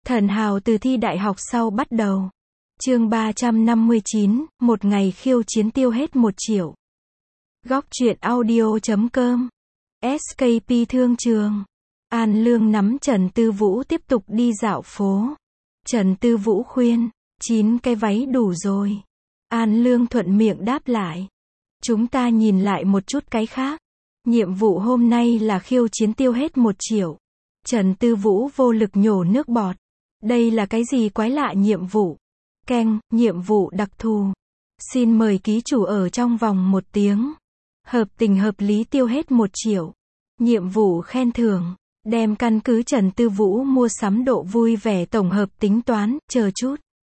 Thần hào từ thi đại học sau bắt đầu. Chương 359, một ngày khiêu chiến tiêu hết 1 triệu. Góc truyện audio.com. SKP thương trường. An Lương nắm Trần Tư Vũ tiếp tục đi dạo phố. Trần Tư Vũ khuyên, 9 cái váy đủ rồi. An Lương thuận miệng đáp lại. Chúng ta nhìn lại một chút cái khác. Nhiệm vụ hôm nay là khiêu chiến tiêu hết 1 triệu. Trần Tư Vũ vô lực nhổ nước bọt. Đây là cái gì quái lạ nhiệm vụ? Nhiệm vụ đặc thù. Xin mời ký chủ ở trong vòng 1 tiếng. Hợp tình hợp lý tiêu hết 1 triệu. Nhiệm vụ khen thưởng. Đem căn cứ Trần Tư Vũ mua sắm độ vui vẻ tổng hợp tính toán, chờ chút.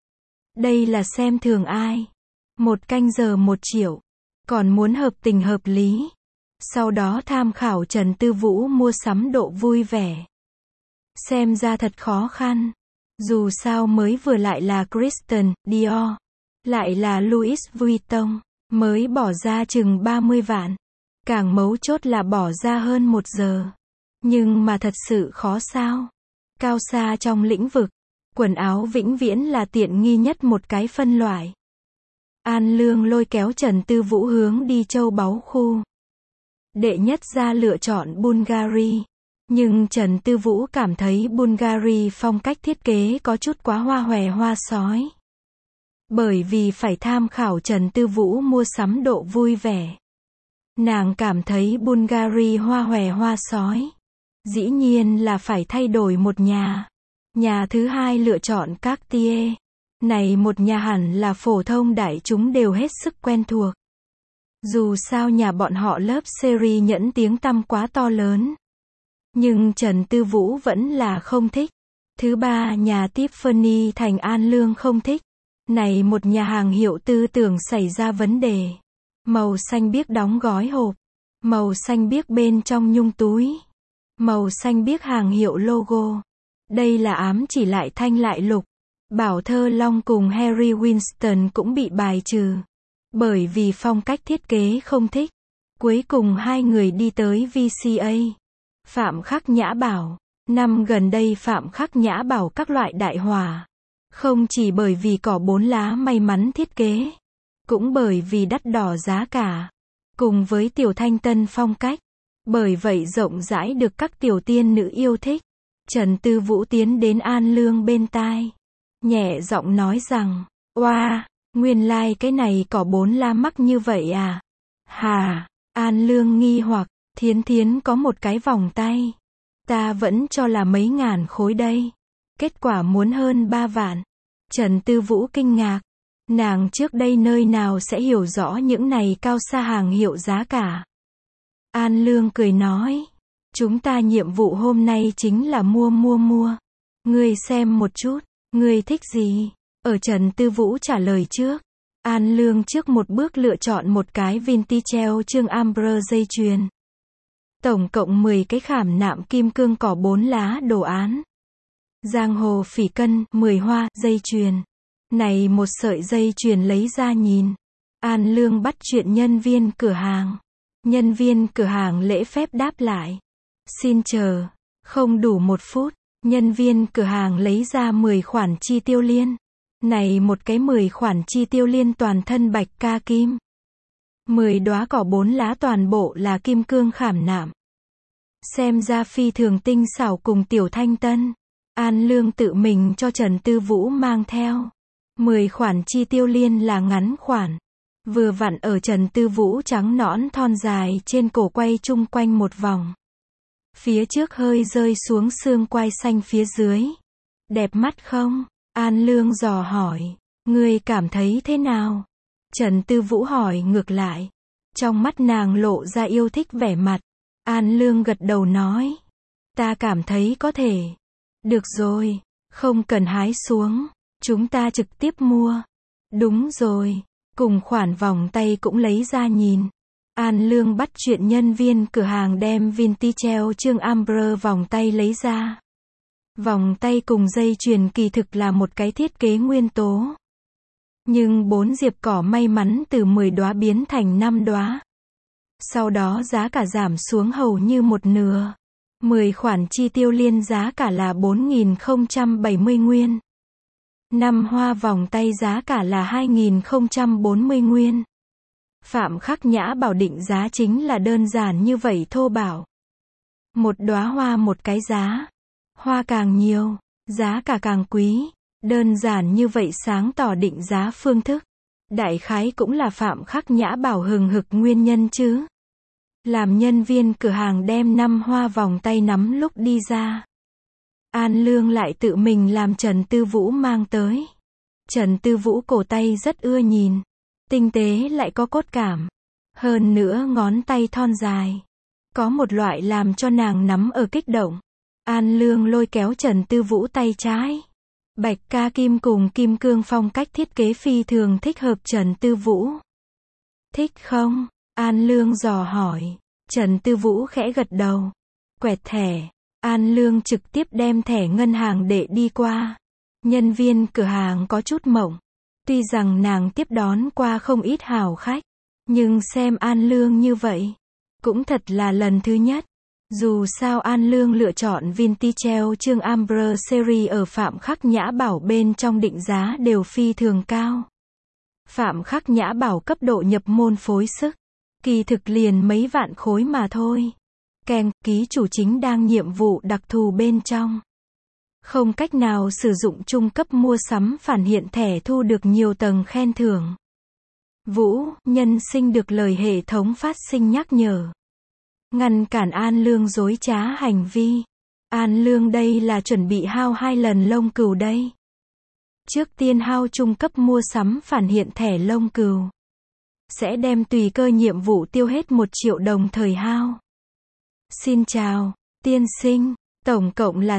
Đây là xem thường ai? 1 canh giờ 1 triệu. Còn muốn hợp tình hợp lý. Sau đó tham khảo Trần Tư Vũ mua sắm độ vui vẻ. Xem ra thật khó khăn. Dù sao mới vừa lại là Christian Dior, lại là Louis Vuitton, mới bỏ ra chừng 30 vạn. Càng mấu chốt là bỏ ra hơn 1 giờ. Nhưng mà thật sự khó sao? Cao xa trong lĩnh vực, quần áo vĩnh viễn là tiện nghi nhất một cái phân loại. An Lương lôi kéo Trần Tư Vũ hướng đi châu báu khu. Đệ nhất ra lựa chọn Bulgari. Nhưng Trần Tư Vũ cảm thấy Bulgari phong cách thiết kế có chút quá hoa hòe hoa sói. Bởi vì phải tham khảo Trần Tư Vũ mua sắm độ vui vẻ. Nàng cảm thấy Bulgari hoa hòe hoa sói. Dĩ nhiên là phải thay đổi một nhà. Nhà thứ hai lựa chọn Cartier. Này một nhà hẳn là phổ thông đại chúng đều hết sức quen thuộc. Dù sao nhà bọn họ lớp series nhẫn tiếng tăm quá to lớn. Nhưng Trần Tư Vũ vẫn là không thích. Thứ ba nhà Tiffany thành An Lương không thích. Này một nhà hàng hiệu tư tưởng xảy ra vấn đề. Màu xanh biếc đóng gói hộp. Màu xanh biếc bên trong nhung túi. Màu xanh biếc hàng hiệu logo. Đây là ám chỉ lại thanh lại lục. Bảo Thơ Long cùng Harry Winston cũng bị bài trừ. Bởi vì phong cách thiết kế không thích. Cuối cùng hai người đi tới VCA. Phạm Khắc Nhã Bảo. Năm gần đây Phạm Khắc Nhã Bảo các loại đại hỏa. Không chỉ bởi vì cỏ 4 lá may mắn thiết kế. Cũng bởi vì đắt đỏ giá cả. Cùng với tiểu thanh tân phong cách. Bởi vậy rộng rãi được các tiểu tiên nữ yêu thích. Trần Tư Vũ tiến đến An Lương bên tai. Nhẹ giọng nói rằng, oa, nguyên lai cái này cỏ 4 lá mắc như vậy à? Hà, An Lương nghi hoặc, Thiến có một cái vòng tay. Ta vẫn cho là mấy ngàn khối đây. Kết quả muốn hơn 3 vạn. Trần Tư Vũ kinh ngạc. Nàng trước đây nơi nào sẽ hiểu rõ những này cao xa hàng hiệu giá cả. An Lương cười nói. Chúng ta nhiệm vụ hôm nay chính là mua. Ngươi xem một chút. Ngươi thích gì? Ở Trần Tư Vũ trả lời trước. An Lương trước một bước lựa chọn một cái vintage chương amber dây chuyền. Tổng cộng 10 cái khảm nạm kim cương cỏ 4 lá đồ án. Giang hồ phỉ cân, 10 hoa, dây chuyền. Này một sợi dây chuyền lấy ra nhìn. An Lương bắt chuyện nhân viên cửa hàng. Nhân viên cửa hàng lễ phép đáp lại. Xin chờ. Không đủ 1 phút. Nhân viên cửa hàng lấy ra 10 khoản chi tiêu liên. Này một cái 10 khoản chi tiêu liên toàn thân bạch ca kim. 10 đóa cỏ 4 lá toàn bộ là kim cương khảm nạm. Xem ra phi thường tinh xảo cùng tiểu thanh tân. An Lương tự mình cho Trần Tư Vũ mang theo. 10 khoản chi tiêu liên là ngắn khoản. Vừa vặn ở Trần Tư Vũ trắng nõn thon dài trên cổ quay chung quanh một vòng. Phía trước hơi rơi xuống xương quai xanh phía dưới. Đẹp mắt không? An Lương dò hỏi. Ngươi cảm thấy thế nào? Trần Tư Vũ hỏi ngược lại. Trong mắt nàng lộ ra yêu thích vẻ mặt. An Lương gật đầu nói. Ta cảm thấy có thể. Được rồi. Không cần hái xuống. Chúng ta trực tiếp mua. Đúng rồi. Cùng khoản vòng tay cũng lấy ra nhìn. An Lương bắt chuyện nhân viên cửa hàng đem vintage chương amber vòng tay lấy ra. Vòng tay cùng dây chuyền kỳ thực là một cái thiết kế nguyên tố. Nhưng 4 diệp cỏ may mắn từ 10 đóa biến thành 5 đóa. Sau đó giá cả giảm xuống hầu như 1/2. 10 khoản chi tiêu liên giá cả là 4.070 nguyên. 5 hoa vòng tay giá cả là 2.040 nguyên. Phạm Khắc Nhã bảo định giá chính là đơn giản như vậy thô bạo. Một đóa hoa một cái giá. Hoa càng nhiều, giá cả càng quý. Đơn giản như vậy sáng tỏ định giá phương thức. Đại khái cũng là Phạm Khắc Nhã bảo hừng hực nguyên nhân chứ. Làm nhân viên cửa hàng đem 5 hoa vòng tay nắm lúc đi ra. An Lương lại tự mình làm Trần Tư Vũ mang tới. Trần Tư Vũ cổ tay rất ưa nhìn. Tinh tế lại có cốt cảm. Hơn nữa ngón tay thon dài. Có một loại làm cho nàng nắm ở kích động. An Lương lôi kéo Trần Tư Vũ tay trái. Bạch ca kim cùng kim cương phong cách thiết kế phi thường thích hợp Trần Tư Vũ. Thích không? An Lương dò hỏi. Trần Tư Vũ khẽ gật đầu. Quẹt thẻ. An Lương trực tiếp đem thẻ ngân hàng để đi qua. Nhân viên cửa hàng có chút mộng. Tuy rằng nàng tiếp đón qua không ít hảo khách. Nhưng xem An Lương như vậy. Cũng thật là lần thứ nhất. Dù sao An Lương lựa chọn Vintage chương Amber Series ở Phạm Khắc Nhã bảo bên trong định giá đều phi thường cao. Phạm Khắc Nhã bảo cấp độ nhập môn phối sức. Kỳ thực liền mấy vạn khối mà thôi. Kèm, ký chủ chính đang nhiệm vụ đặc thù bên trong. Không cách nào sử dụng trung cấp mua sắm phản hiện thẻ thu được nhiều tầng khen thưởng. Vũ, nhân sinh được lời hệ thống phát sinh nhắc nhở. Ngăn cản An Lương dối trá hành vi. An Lương đây là chuẩn bị hao 2 lần lông cừu đây. Trước tiên hao trung cấp mua sắm phản hiện thẻ lông cừu. Sẽ đem tùy cơ nhiệm vụ tiêu hết 1 triệu đồng thời hao. Xin chào, tiên sinh, tổng cộng là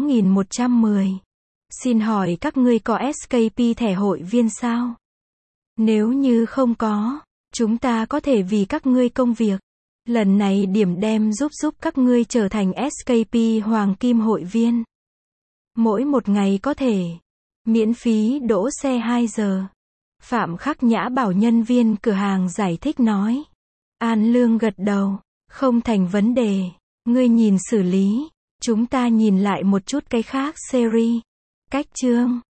6.110. Xin hỏi các ngươi có SKP thẻ hội viên sao? Nếu như không có, chúng ta có thể vì các ngươi công việc. Lần này điểm đem giúp các ngươi trở thành SKP Hoàng Kim hội viên. Mỗi một ngày có thể miễn phí đỗ xe 2 giờ. Phạm Khắc Nhã bảo nhân viên cửa hàng giải thích nói. An Lương gật đầu. Không thành vấn đề. Ngươi nhìn xử lý. Chúng ta nhìn lại một chút cái khác series. Cách chương.